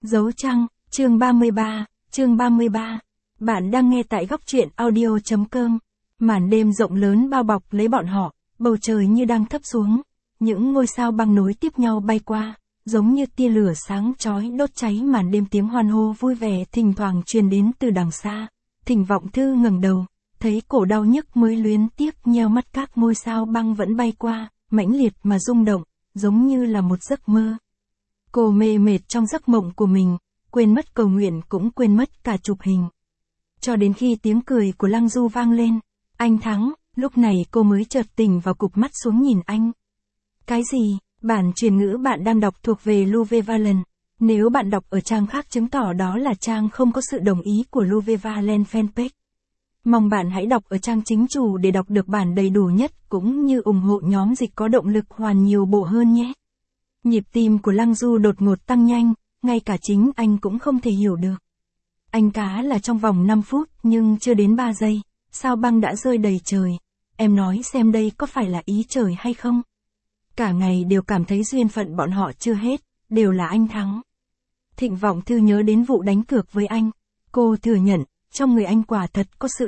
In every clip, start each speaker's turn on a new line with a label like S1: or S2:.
S1: Dấu trăng, chương 33. Bạn đang nghe tại góc truyện audio.com. Màn đêm rộng lớn bao bọc lấy bọn họ, bầu trời như đang thấp xuống. Những ngôi sao băng nối tiếp nhau bay qua, giống như tia lửa sáng chói đốt cháy màn đêm. Tiếng hoan hô vui vẻ thỉnh thoảng truyền đến từ đằng xa. Thỉnh Vọng Thư ngẩng đầu, thấy cổ đau nhức mới luyến tiếc nheo mắt. Các ngôi sao băng vẫn bay qua, mãnh liệt mà rung động, giống như là một giấc mơ. Cô mê mệt trong giấc mộng của mình, quên mất cầu nguyện cũng quên mất cả chụp hình. Cho đến khi tiếng cười của Lăng Du vang lên, anh thắng, lúc này cô mới chợt tỉnh và cụp mắt xuống nhìn anh. Cái gì? Bản truyền ngữ bạn đang đọc thuộc về Louve Valen. Nếu bạn đọc ở trang khác chứng tỏ đó là trang không có sự đồng ý của Louve Valen fanpage. Mong bạn hãy đọc ở trang chính chủ để đọc được bản đầy đủ nhất cũng như ủng hộ nhóm dịch có động lực hoàn nhiều bộ hơn nhé. Nhịp tim của Lăng Du đột ngột tăng nhanh, ngay cả chính anh cũng không thể hiểu được. Anh cá là trong vòng 5 phút nhưng chưa đến 3 giây, sao băng đã rơi đầy trời. Em nói xem đây có phải là ý trời hay không? Cả ngày đều cảm thấy duyên phận bọn họ chưa hết, đều là anh thắng. Thịnh Vọng Thư nhớ đến vụ đánh cược với anh. Cô thừa nhận, trong người anh quả thật có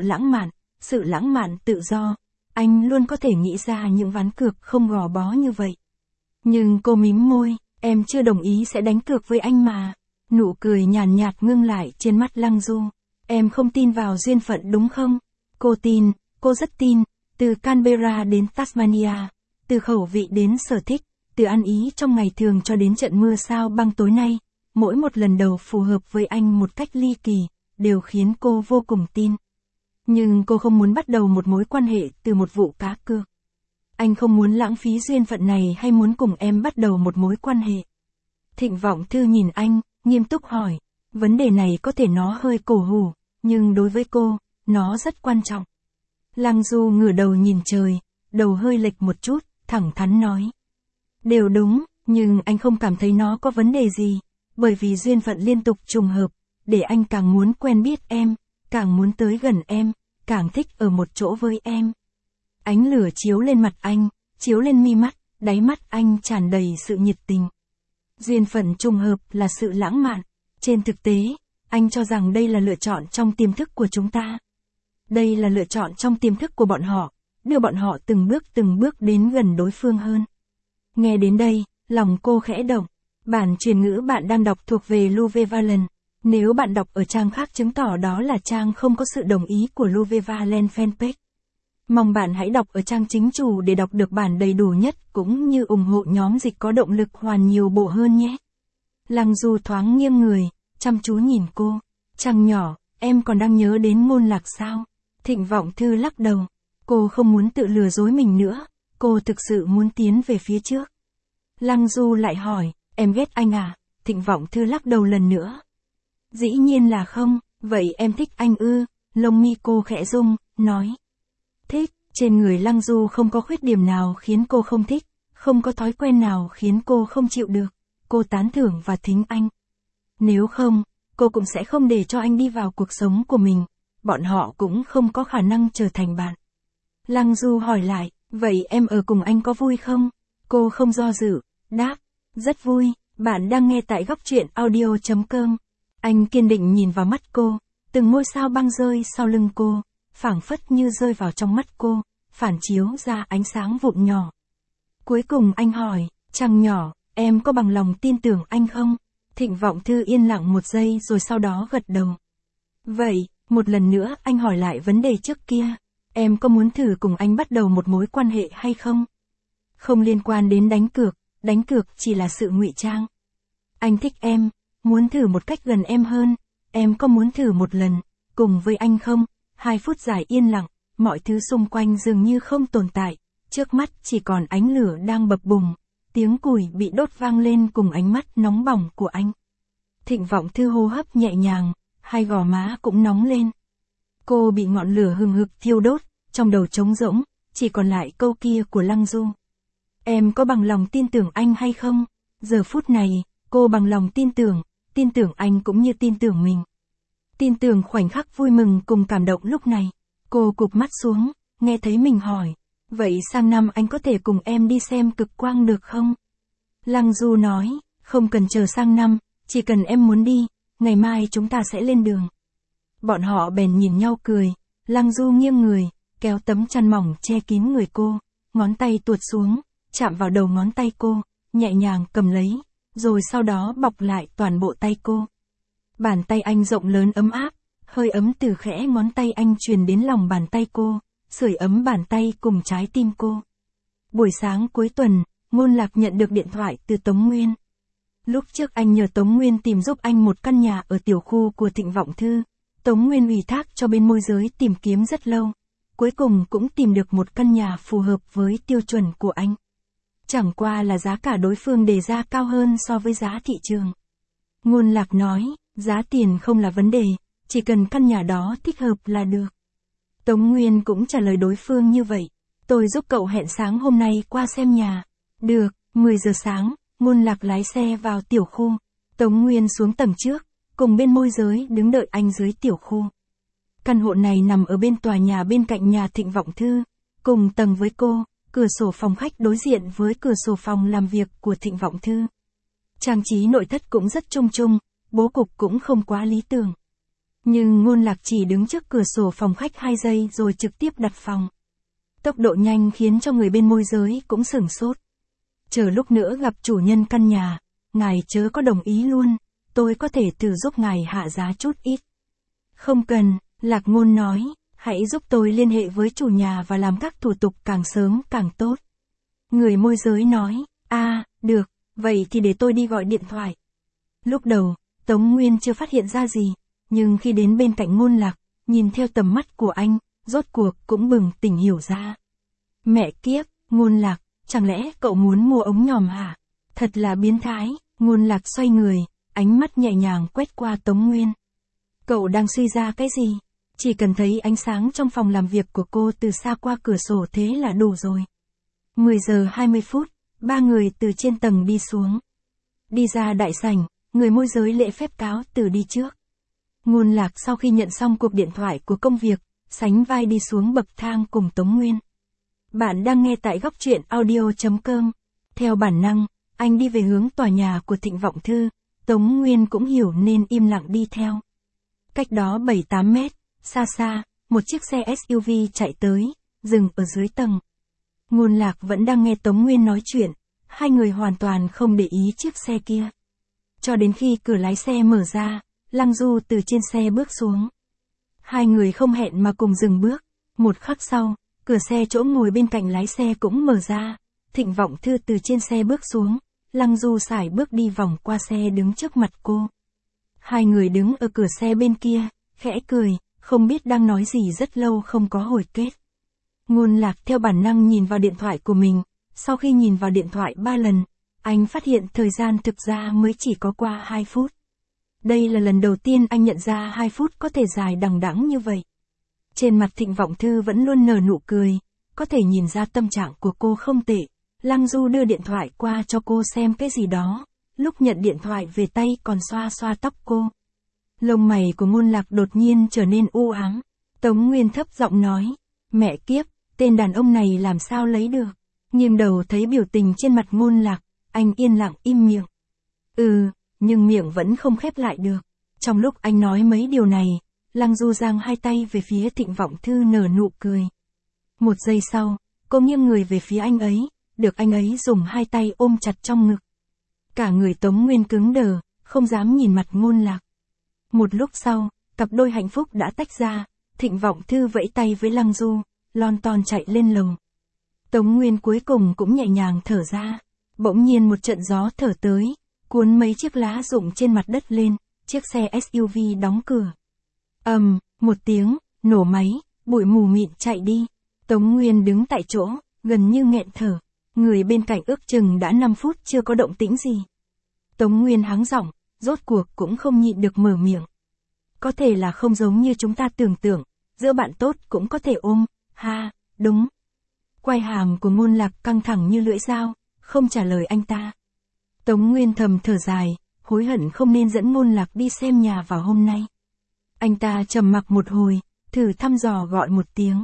S1: sự lãng mạn tự do. Anh luôn có thể nghĩ ra những ván cược không gò bó như vậy. Nhưng cô mím môi, em chưa đồng ý sẽ đánh cược với anh mà. Nụ cười nhàn nhạt ngưng lại trên mắt Lăng Du. Em không tin vào duyên phận đúng không? Cô tin, cô rất tin. Từ Canberra đến Tasmania, từ khẩu vị đến sở thích, từ ăn ý trong ngày thường cho đến trận mưa sao băng tối nay, mỗi một lần đầu phù hợp với anh một cách ly kỳ, đều khiến cô vô cùng tin. Nhưng cô không muốn bắt đầu một mối quan hệ từ một vụ cá cược. Anh không muốn lãng phí duyên phận này hay muốn cùng em bắt đầu một mối quan hệ. Thịnh Vọng Thư nhìn anh, nghiêm túc hỏi, vấn đề này có thể nó hơi cổ hủ, nhưng đối với cô, nó rất quan trọng. Lăng Du ngửa đầu nhìn trời, đầu hơi lệch một chút, thẳng thắn nói. Đều đúng, nhưng anh không cảm thấy nó có vấn đề gì, bởi vì duyên phận liên tục trùng hợp, để anh càng muốn quen biết em, càng muốn tới gần em, càng thích ở một chỗ với em. Ánh lửa chiếu lên mặt anh, chiếu lên mi mắt, đáy mắt anh tràn đầy sự nhiệt tình. Duyên phận trùng hợp là sự lãng mạn. Trên thực tế, anh cho rằng đây là lựa chọn trong tiềm thức của chúng ta. Đây là lựa chọn trong tiềm thức của bọn họ, đưa bọn họ từng bước đến gần đối phương hơn. Nghe đến đây, lòng cô khẽ động. Bản truyền ngữ bạn đang đọc thuộc về Louve Valen. Nếu bạn đọc ở trang khác chứng tỏ đó là trang không có sự đồng ý của Louve Valen fanpage. Mong bạn hãy đọc ở trang chính chủ để đọc được bản đầy đủ nhất cũng như ủng hộ nhóm dịch có động lực hoàn nhiều bộ hơn nhé. Lăng Du thoáng nghiêng người, chăm chú nhìn cô. Trăng nhỏ, em còn đang nhớ đến ngôn lạc sao? Thịnh Vọng Thư lắc đầu. Cô không muốn tự lừa dối mình nữa, cô thực sự muốn tiến về phía trước. Lăng Du lại hỏi, em ghét anh à? Thịnh Vọng Thư lắc đầu lần nữa. Dĩ nhiên là không, vậy em thích anh ư? Lông mi cô khẽ rung, nói. Thích, trên người Lăng Du không có khuyết điểm nào khiến cô không thích, không có thói quen nào khiến cô không chịu được, cô tán thưởng và thính anh. Nếu không, cô cũng sẽ không để cho anh đi vào cuộc sống của mình, bọn họ cũng không có khả năng trở thành bạn. Lăng Du hỏi lại, vậy em ở cùng anh có vui không? Cô không do dự, đáp, rất vui. Bạn đang nghe tại góc truyện audio.com. Anh kiên định nhìn vào mắt cô, từng ngôi sao băng rơi sau lưng cô, phảng phất như rơi vào trong mắt cô, phản chiếu ra ánh sáng vụn nhỏ. Cuối cùng anh hỏi, trăng nhỏ, em có bằng lòng tin tưởng anh không? Thịnh Vọng Thư yên lặng một giây rồi sau đó gật đầu. Vậy, một lần nữa anh hỏi lại vấn đề trước kia, em có muốn thử cùng anh bắt đầu một mối quan hệ hay không? Không liên quan đến đánh cược chỉ là sự ngụy trang. Anh thích em, muốn thử một cách gần em hơn, em có muốn thử một lần, cùng với anh không? 2 phút dài yên lặng, mọi thứ xung quanh dường như không tồn tại, trước mắt chỉ còn ánh lửa đang bập bùng, tiếng củi bị đốt vang lên cùng ánh mắt nóng bỏng của anh. Thịnh Vọng Thư hô hấp nhẹ nhàng, hai gò má cũng nóng lên. Cô bị ngọn lửa hừng hực thiêu đốt, trong đầu trống rỗng, chỉ còn lại câu kia của Lăng Du. Em có bằng lòng tin tưởng anh hay không? Giờ phút này, cô bằng lòng tin tưởng anh cũng như tin tưởng mình. Tin tưởng khoảnh khắc vui mừng cùng cảm động lúc này. Cô cụp mắt xuống, nghe thấy mình hỏi, vậy sang năm anh có thể cùng em đi xem cực quang được không? Lăng Du nói, không cần chờ sang năm, Chỉ cần em muốn đi, ngày mai chúng ta sẽ lên đường. Bọn họ bèn nhìn nhau cười, Lăng Du nghiêng người, kéo tấm chăn mỏng che kín người cô, ngón tay tuột xuống, chạm vào đầu ngón tay cô, nhẹ nhàng cầm lấy, rồi sau đó bọc lại toàn bộ tay cô. Bàn tay anh rộng lớn ấm áp, hơi ấm từ khẽ ngón tay anh truyền đến lòng bàn tay cô, sưởi ấm bàn tay cùng trái tim cô. Buổi sáng cuối tuần, Ngôn Lạc nhận được điện thoại từ Tống Nguyên. Lúc trước anh nhờ Tống Nguyên tìm giúp anh một căn nhà ở tiểu khu của Thịnh Vọng Thư. Tống Nguyên ủy thác cho bên môi giới tìm kiếm rất lâu. Cuối cùng cũng tìm được một căn nhà phù hợp với tiêu chuẩn của anh. Chẳng qua là giá cả đối phương đề ra cao hơn so với giá thị trường. Ngôn Lạc nói, giá tiền không là vấn đề, chỉ cần căn nhà đó thích hợp là được. Tống Nguyên cũng trả lời đối phương như vậy. Tôi giúp cậu hẹn sáng hôm nay qua xem nhà. Được, 10 giờ sáng, Ngôn Lạc lái xe vào tiểu khu. Tống Nguyên xuống tầng trước, cùng bên môi giới đứng đợi anh dưới tiểu khu. Căn hộ này nằm ở bên tòa nhà bên cạnh nhà Thịnh Vọng Thư, cùng tầng với cô, cửa sổ phòng khách đối diện với cửa sổ phòng làm việc của Thịnh Vọng Thư. Trang trí nội thất cũng rất chung chung, bố cục cũng không quá lý tưởng. Nhưng Ngôn Lạc chỉ đứng trước cửa sổ phòng khách 2 giây rồi trực tiếp đặt phòng. Tốc độ nhanh khiến cho người bên môi giới cũng sửng sốt. Chờ lúc nữa gặp chủ nhân căn nhà, ngài chớ có đồng ý luôn, tôi có thể thử giúp ngài hạ giá chút ít. Không cần, Lạc Ngôn nói, hãy giúp tôi liên hệ với chủ nhà và làm các thủ tục càng sớm càng tốt. Người môi giới nói, được, vậy thì để tôi đi gọi điện thoại. Lúc đầu, Tống Nguyên chưa phát hiện ra gì, nhưng khi đến bên cạnh Ngôn Lạc, nhìn theo tầm mắt của anh, rốt cuộc cũng bừng tỉnh hiểu ra. Mẹ kiếp, Ngôn Lạc, chẳng lẽ cậu muốn mua ống nhòm hả? Thật là biến thái. Ngôn Lạc xoay người, ánh mắt nhẹ nhàng quét qua Tống Nguyên. Cậu đang suy ra cái gì? Chỉ cần thấy ánh sáng trong phòng làm việc của cô từ xa qua cửa sổ thế là đủ rồi. 10 giờ 20 phút, 3 người từ trên tầng đi xuống. Đi ra đại sảnh, người môi giới lễ phép cáo từ đi trước. Ngôn Lạc sau khi nhận xong cuộc điện thoại của công việc, sánh vai đi xuống bậc thang cùng Tống Nguyên. Bạn đang nghe tại góc truyện audio.com. Theo bản năng, anh đi về hướng tòa nhà của Thịnh Vọng Thư, Tống Nguyên cũng hiểu nên im lặng đi theo. Cách đó 7-8 mét, xa xa, một chiếc xe SUV chạy tới, dừng ở dưới tầng. Ngôn Lạc vẫn đang nghe Tống Nguyên nói chuyện, hai người hoàn toàn không để ý chiếc xe kia. Cho đến khi cửa lái xe mở ra, Lăng Du từ trên xe bước xuống. Hai người không hẹn mà cùng dừng bước, một khắc sau, cửa xe chỗ ngồi bên cạnh lái xe cũng mở ra, Thịnh Vọng Thư từ trên xe bước xuống, Lăng Du sải bước đi vòng qua xe đứng trước mặt cô. Hai người đứng ở cửa xe bên kia, khẽ cười, không biết đang nói gì rất lâu không có hồi kết. Ngôn Lạc theo bản năng nhìn vào điện thoại của mình, sau khi nhìn vào điện thoại 3 lần, anh phát hiện thời gian thực ra mới chỉ có qua 2 phút. Đây là lần đầu tiên anh nhận ra 2 phút có thể dài đằng đẵng như vậy. Trên mặt Thịnh Vọng Thư vẫn luôn nở nụ cười, có thể nhìn ra tâm trạng của cô không tệ. Lăng Du đưa điện thoại qua cho cô xem cái gì đó, lúc nhận điện thoại về tay còn xoa xoa tóc cô. Lông mày của Ngôn Lạc đột nhiên trở nên u ám. Tống Nguyên thấp giọng nói, mẹ kiếp, tên đàn ông này làm sao lấy được. Nghiêng đầu thấy biểu tình trên mặt Ngôn Lạc, anh yên lặng im miệng. Nhưng miệng vẫn không khép lại được. Trong lúc anh nói mấy điều này, Lăng Du giang hai tay về phía Thịnh Vọng Thư nở nụ cười. Một giây sau, cô nghiêng người về phía anh ấy, được anh ấy dùng hai tay ôm chặt trong ngực. Cả người Tống Nguyên cứng đờ, không dám nhìn mặt Ngôn Lạc. Một lúc sau, cặp đôi hạnh phúc đã tách ra, Thịnh Vọng Thư vẫy tay với Lăng Du, lon ton chạy lên lầu. Tống Nguyên cuối cùng cũng nhẹ nhàng thở ra. Bỗng nhiên một trận gió thở tới, cuốn mấy chiếc lá rụng trên mặt đất lên, chiếc xe SUV đóng cửa. Một tiếng, nổ máy, bụi mù mịn chạy đi. Tống Nguyên đứng tại chỗ, gần như nghẹn thở. Người bên cạnh ước chừng đã 5 phút chưa có động tĩnh gì. Tống Nguyên hắng giọng, rốt cuộc cũng không nhịn được mở miệng. Có thể là không giống như chúng ta tưởng tượng, giữa bạn tốt cũng có thể ôm, đúng. Quai hàm của Ngôn Lạc căng thẳng như lưỡi dao, không trả lời anh ta. Tống Nguyên thầm thở dài, hối hận không nên dẫn Ngôn Lạc đi xem nhà vào hôm nay. Anh ta trầm mặc một hồi, thử thăm dò gọi một tiếng.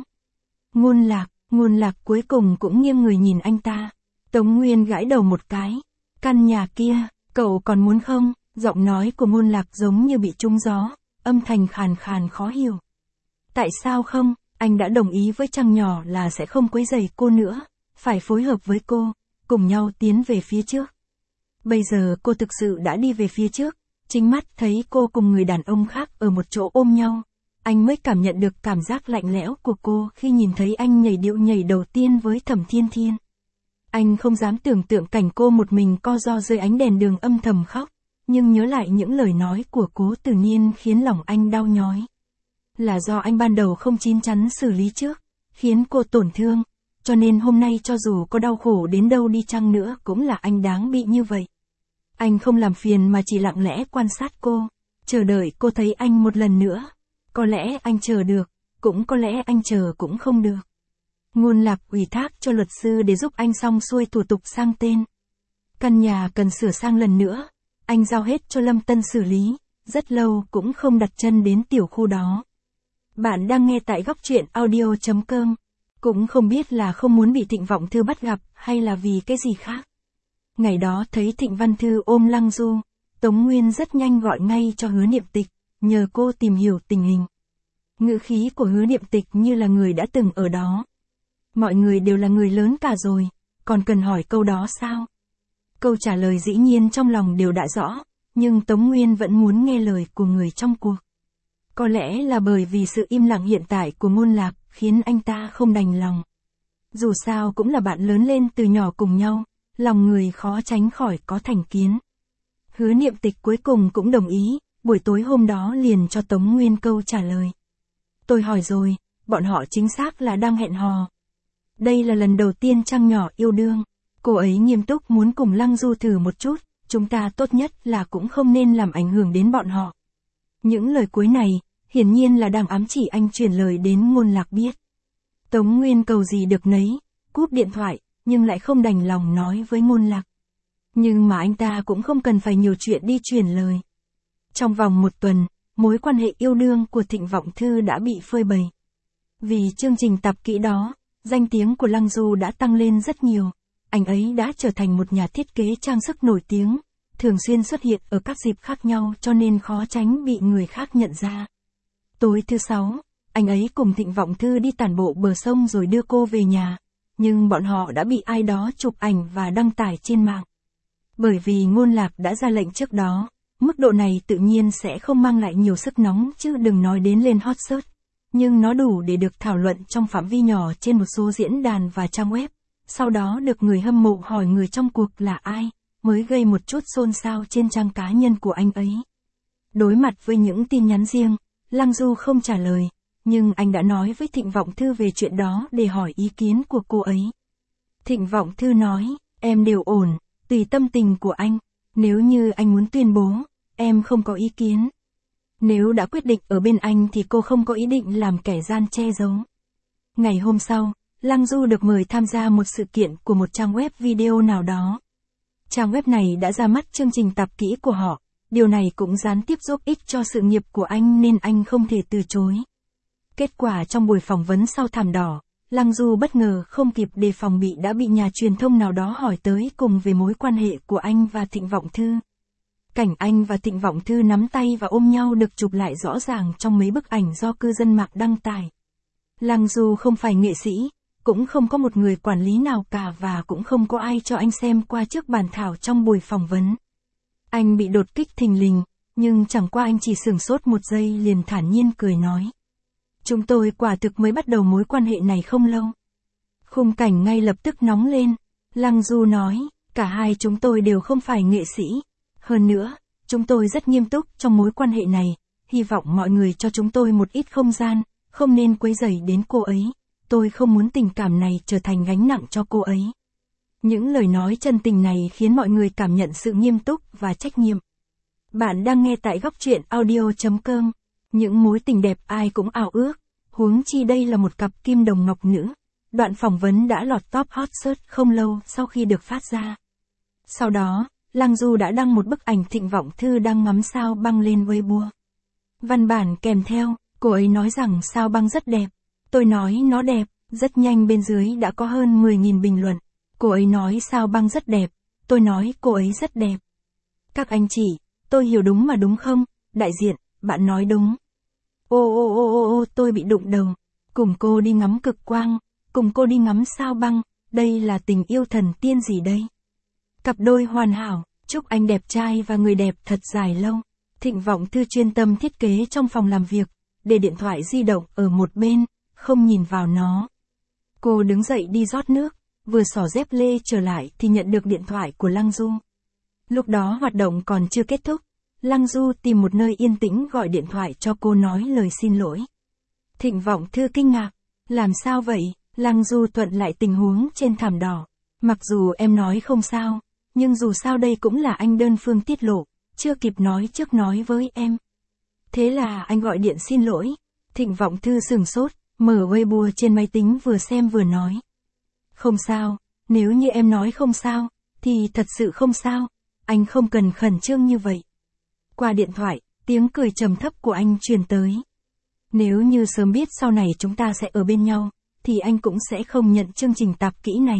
S1: Ngôn Lạc cuối cùng cũng nghiêng người nhìn anh ta. Tống Nguyên gãi đầu một cái. Căn nhà kia, cậu còn muốn không? Giọng nói của Ngôn Lạc giống như bị trúng gió, âm thanh khàn khàn khó hiểu. Tại sao không, anh đã đồng ý với Trăng Nhỏ là sẽ không quấy rầy cô nữa, phải phối hợp với cô, cùng nhau tiến về phía trước. Bây giờ cô thực sự đã đi về phía trước, chính mắt thấy cô cùng người đàn ông khác ở một chỗ ôm nhau. Anh mới cảm nhận được cảm giác lạnh lẽo của cô khi nhìn thấy anh nhảy điệu nhảy đầu tiên với Thẩm Thiên Thiên. Anh không dám tưởng tượng cảnh cô một mình co ro dưới ánh đèn đường âm thầm khóc, nhưng nhớ lại những lời nói của Cố Tử Niên khiến lòng anh đau nhói. Là do anh ban đầu không chín chắn xử lý trước, khiến cô tổn thương, cho nên hôm nay cho dù có đau khổ đến đâu đi chăng nữa cũng là anh đáng bị như vậy. Anh không làm phiền mà chỉ lặng lẽ quan sát cô, chờ đợi cô thấy anh một lần nữa. Có lẽ anh chờ được, cũng có lẽ anh chờ cũng không được. Ngôn Lạc ủy thác cho luật sư để giúp anh xong xuôi thủ tục sang tên. Căn nhà cần sửa sang lần nữa, anh giao hết cho Lâm Tân xử lý, rất lâu cũng không đặt chân đến tiểu khu đó. Bạn đang nghe tại góc truyện audio.com, cũng không biết là không muốn bị Thịnh Vọng Thư bắt gặp hay là vì cái gì khác. Ngày đó thấy Thịnh Văn Thư ôm Lăng Du, Tống Nguyên rất nhanh gọi ngay cho Hứa Niệm Tịch, nhờ cô tìm hiểu tình hình. Ngữ khí của Hứa Niệm Tịch như là người đã từng ở đó. Mọi người đều là người lớn cả rồi, còn cần hỏi câu đó sao? Câu trả lời dĩ nhiên trong lòng đều đã rõ, nhưng Tống Nguyên vẫn muốn nghe lời của người trong cuộc. Có lẽ là bởi vì sự im lặng hiện tại của Ngôn Lạc khiến anh ta không đành lòng. Dù sao cũng là bạn lớn lên từ nhỏ cùng nhau, lòng người khó tránh khỏi có thành kiến. Hứa Niệm Tịch cuối cùng cũng đồng ý, buổi tối hôm đó liền cho Tống Nguyên câu trả lời. Tôi hỏi rồi, bọn họ chính xác là đang hẹn hò. Đây là lần đầu tiên Trăng Nhỏ yêu đương, cô ấy nghiêm túc muốn cùng Lăng Du thử một chút, chúng ta tốt nhất là cũng không nên làm ảnh hưởng đến bọn họ. Những lời cuối này, hiển nhiên là đang ám chỉ anh truyền lời đến Ngôn Lạc biết. Tống Nguyên cầu gì được nấy, cúp điện thoại, nhưng lại không đành lòng nói với Ngôn Lạc. Nhưng mà anh ta cũng không cần phải nhiều chuyện đi truyền lời. Trong vòng một tuần, mối quan hệ yêu đương của Thịnh Vọng Thư đã bị phơi bày. Vì chương trình tập kỹ đó, danh tiếng của Lăng Du đã tăng lên rất nhiều. Anh ấy đã trở thành một nhà thiết kế trang sức nổi tiếng, thường xuyên xuất hiện ở các dịp khác nhau cho nên khó tránh bị người khác nhận ra. Tối thứ Sáu, anh ấy cùng Thịnh Vọng Thư đi tản bộ bờ sông rồi đưa cô về nhà, nhưng bọn họ đã bị ai đó chụp ảnh và đăng tải trên mạng. Bởi vì Ngôn Lạc đã ra lệnh trước đó, mức độ này tự nhiên sẽ không mang lại nhiều sức nóng chứ đừng nói đến lên hot search, nhưng nó đủ để được thảo luận trong phạm vi nhỏ trên một số diễn đàn và trang web, sau đó được người hâm mộ hỏi người trong cuộc là ai, mới gây một chút xôn xao trên trang cá nhân của anh ấy. Đối mặt với những tin nhắn riêng, Lăng Du không trả lời, nhưng anh đã nói với Thịnh Vọng Thư về chuyện đó để hỏi ý kiến của cô ấy. Thịnh Vọng Thư nói, em đều ổn, tùy tâm tình của anh, nếu như anh muốn tuyên bố, em không có ý kiến. Nếu đã quyết định ở bên anh thì cô không có ý định làm kẻ gian che giấu. Ngày hôm sau, Lăng Du được mời tham gia một sự kiện của một trang web video nào đó. Trang web này đã ra mắt chương trình tập kỹ của họ, điều này cũng gián tiếp giúp ích cho sự nghiệp của anh nên anh không thể từ chối. Kết quả trong buổi phỏng vấn sau thảm đỏ, Lăng Du bất ngờ không kịp đề phòng đã bị nhà truyền thông nào đó hỏi tới cùng về mối quan hệ của anh và Thịnh Vọng Thư. Cảnh anh và Thịnh Vọng Thư nắm tay và ôm nhau được chụp lại rõ ràng trong mấy bức ảnh do cư dân mạng đăng tải. Lăng Du không phải nghệ sĩ, cũng không có một người quản lý nào cả và cũng không có ai cho anh xem qua trước bàn thảo trong buổi phỏng vấn. Anh bị đột kích thình lình, nhưng chẳng qua anh chỉ sửng sốt một giây liền thản nhiên cười nói. Chúng tôi quả thực mới bắt đầu mối quan hệ này không lâu. Khung cảnh ngay lập tức nóng lên, Lăng Du nói, cả hai chúng tôi đều không phải nghệ sĩ. Hơn nữa, chúng tôi rất nghiêm túc trong mối quan hệ này, hy vọng mọi người cho chúng tôi một ít không gian, không nên quấy rầy đến cô ấy. Tôi không muốn tình cảm này trở thành gánh nặng cho cô ấy. Những lời nói chân tình này khiến mọi người cảm nhận sự nghiêm túc và trách nhiệm. Bạn đang nghe tại góc truyện audio.com. Những mối tình đẹp ai cũng ao ước, huống chi đây là một cặp kim đồng ngọc nữ. Đoạn phỏng vấn đã lọt top hot search không lâu sau khi được phát ra. Sau đó, Lăng Du đã đăng một bức ảnh Thịnh Vọng Thư đang ngắm sao băng lên Weibo. Văn bản kèm theo, cô ấy nói rằng sao băng rất đẹp. Tôi nói nó đẹp, rất nhanh bên dưới đã có hơn 10.000 bình luận. Cô ấy nói sao băng rất đẹp, tôi nói cô ấy rất đẹp. Các anh chị, tôi hiểu đúng mà đúng không, đại diện, bạn nói đúng. Ô, tôi bị đụng đầu. Cùng cô đi ngắm cực quang, cùng cô đi ngắm sao băng, đây là tình yêu thần tiên gì đây? Cặp đôi hoàn hảo, chúc anh đẹp trai và người đẹp thật dài lâu. Thịnh Vọng Thư chuyên tâm thiết kế trong phòng làm việc, để điện thoại di động ở một bên, không nhìn vào nó. Cô đứng dậy đi rót nước, vừa xỏ dép lê trở lại thì nhận được điện thoại của Lăng Du. Lúc đó hoạt động còn chưa kết thúc, Lăng Du tìm một nơi yên tĩnh gọi điện thoại cho cô nói lời xin lỗi. Thịnh Vọng Thư kinh ngạc, làm sao vậy? Lăng Du thuận lại tình huống trên thảm đỏ. Mặc dù em nói không sao, nhưng dù sao đây cũng là anh đơn phương tiết lộ, chưa kịp nói trước nói với em. Thế là anh gọi điện xin lỗi. Thịnh Vọng Thư sửng sốt, mở Weibo trên máy tính vừa xem vừa nói. Không sao, nếu như em nói không sao, thì thật sự không sao, anh không cần khẩn trương như vậy. Qua điện thoại, tiếng cười trầm thấp của anh truyền tới. Nếu như sớm biết sau này chúng ta sẽ ở bên nhau, thì anh cũng sẽ không nhận chương trình tạp kỹ này.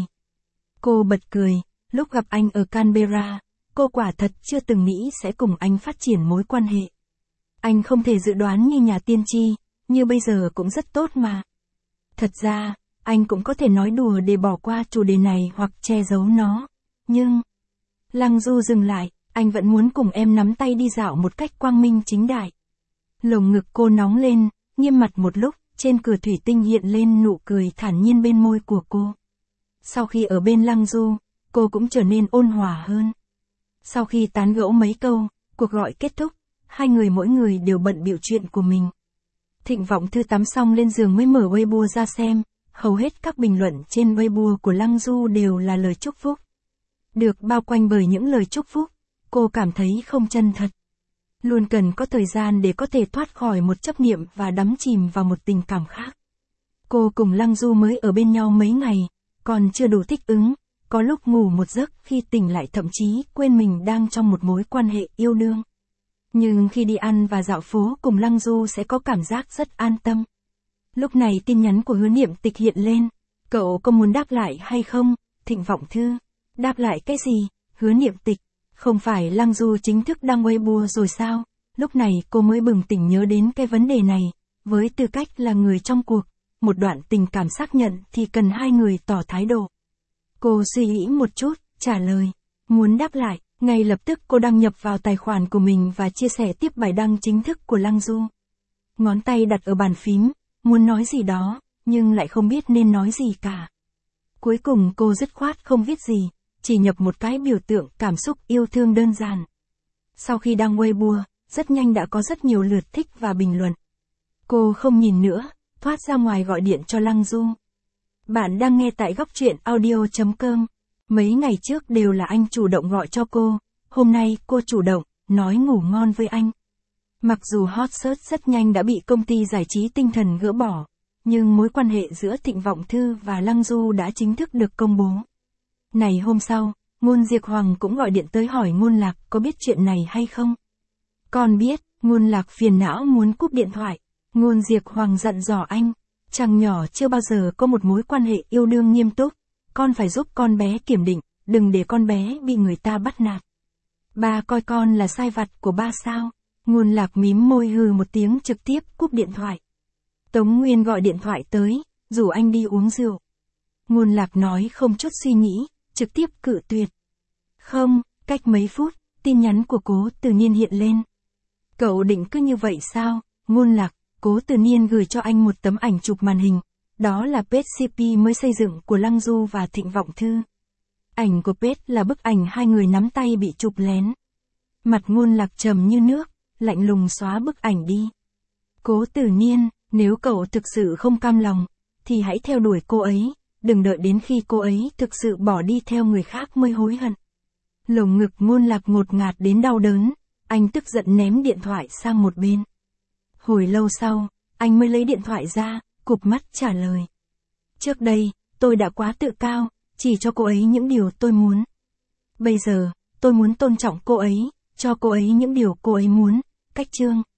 S1: Cô bật cười, lúc gặp anh ở Canberra, cô quả thật chưa từng nghĩ sẽ cùng anh phát triển mối quan hệ. Anh không thể dự đoán như nhà tiên tri, như bây giờ cũng rất tốt mà. Thật ra, anh cũng có thể nói đùa để bỏ qua chủ đề này hoặc che giấu nó. Nhưng... Lăng Du dừng lại, anh vẫn muốn cùng em nắm tay đi dạo một cách quang minh chính đại. Lồng ngực cô nóng lên, nghiêm mặt một lúc, trên cửa thủy tinh hiện lên nụ cười thản nhiên bên môi của cô. Sau khi ở bên Lăng Du, cô cũng trở nên ôn hòa hơn. Sau khi tán gẫu mấy câu, cuộc gọi kết thúc, hai người mỗi người đều bận bịu chuyện của mình. Thịnh Vọng Thư tắm xong lên giường mới mở Weibo ra xem, hầu hết các bình luận trên Weibo của Lăng Du đều là lời chúc phúc. Được bao quanh bởi những lời chúc phúc, cô cảm thấy không chân thật. Luôn cần có thời gian để có thể thoát khỏi một chấp niệm và đắm chìm vào một tình cảm khác. Cô cùng Lăng Du mới ở bên nhau mấy ngày, còn chưa đủ thích ứng, có lúc ngủ một giấc khi tỉnh lại thậm chí quên mình đang trong một mối quan hệ yêu đương. Nhưng khi đi ăn và dạo phố cùng Lăng Du sẽ có cảm giác rất an tâm. Lúc này tin nhắn của Hứa Niệm Tịch hiện lên, cậu có muốn đáp lại hay không? Thịnh Vọng Thư, đáp lại cái gì? Hứa Niệm Tịch, không phải Lăng Du chính thức đăng Weibo rồi sao? Lúc này cô mới bừng tỉnh nhớ đến cái vấn đề này, với tư cách là người trong cuộc, một đoạn tình cảm xác nhận thì cần hai người tỏ thái độ. Cô suy nghĩ một chút, trả lời, muốn đáp lại, ngay lập tức cô đăng nhập vào tài khoản của mình và chia sẻ tiếp bài đăng chính thức của Lăng Du. Ngón tay đặt ở bàn phím, muốn nói gì đó, nhưng lại không biết nên nói gì cả. Cuối cùng cô dứt khoát không viết gì, chỉ nhập một cái biểu tượng cảm xúc yêu thương đơn giản. Sau khi đăng Weibo, rất nhanh đã có rất nhiều lượt thích và bình luận. Cô không nhìn nữa, thoát ra ngoài gọi điện cho Lăng Du. Bạn đang nghe tại góc truyện audio.com. Mấy ngày trước đều là anh chủ động gọi cho cô, hôm nay cô chủ động, nói ngủ ngon với anh. Mặc dù hot search rất nhanh đã bị công ty giải trí tinh thần gỡ bỏ, nhưng mối quan hệ giữa Thịnh Vọng Thư và Lăng Du đã chính thức được công bố. Này hôm sau, Ngôn Diệp Hoàng cũng gọi điện tới hỏi Ngôn Lạc có biết chuyện này hay không. Con biết, Ngôn Lạc phiền não muốn cúp điện thoại. Ngôn Diệp Hoàng dặn dò anh, chàng nhỏ chưa bao giờ có một mối quan hệ yêu đương nghiêm túc, con phải giúp con bé kiểm định, đừng để con bé bị người ta bắt nạt. Ba coi con là sai vặt của ba sao? Ngôn Lạc mím môi hừ một tiếng trực tiếp cúp điện thoại. Tống Nguyên gọi điện thoại tới, rủ anh đi uống rượu. Ngôn Lạc nói không chút suy nghĩ, trực tiếp cự tuyệt. Không, cách mấy phút, tin nhắn của Cố Từ Niên hiện lên. Cậu định cứ như vậy sao? Ngôn Lạc, Cố Từ Niên gửi cho anh một tấm ảnh chụp màn hình. Đó là page CP mới xây dựng của Lăng Du và Thịnh Vọng Thư. Ảnh của page là bức ảnh hai người nắm tay bị chụp lén. Mặt Ngôn Lạc trầm như nước, lạnh lùng xóa bức ảnh đi. Cố Từ Niên, nếu cậu thực sự không cam lòng, thì hãy theo đuổi cô ấy, đừng đợi đến khi cô ấy thực sự bỏ đi theo người khác mới hối hận. Lồng ngực Ngôn Lạc ngột ngạt đến đau đớn, anh tức giận ném điện thoại sang một bên. Hồi lâu sau, anh mới lấy điện thoại ra, cụp mắt trả lời. Trước đây, tôi đã quá tự cao, chỉ cho cô ấy những điều tôi muốn. Bây giờ, tôi muốn tôn trọng cô ấy, cho cô ấy những điều cô ấy muốn. Cách chương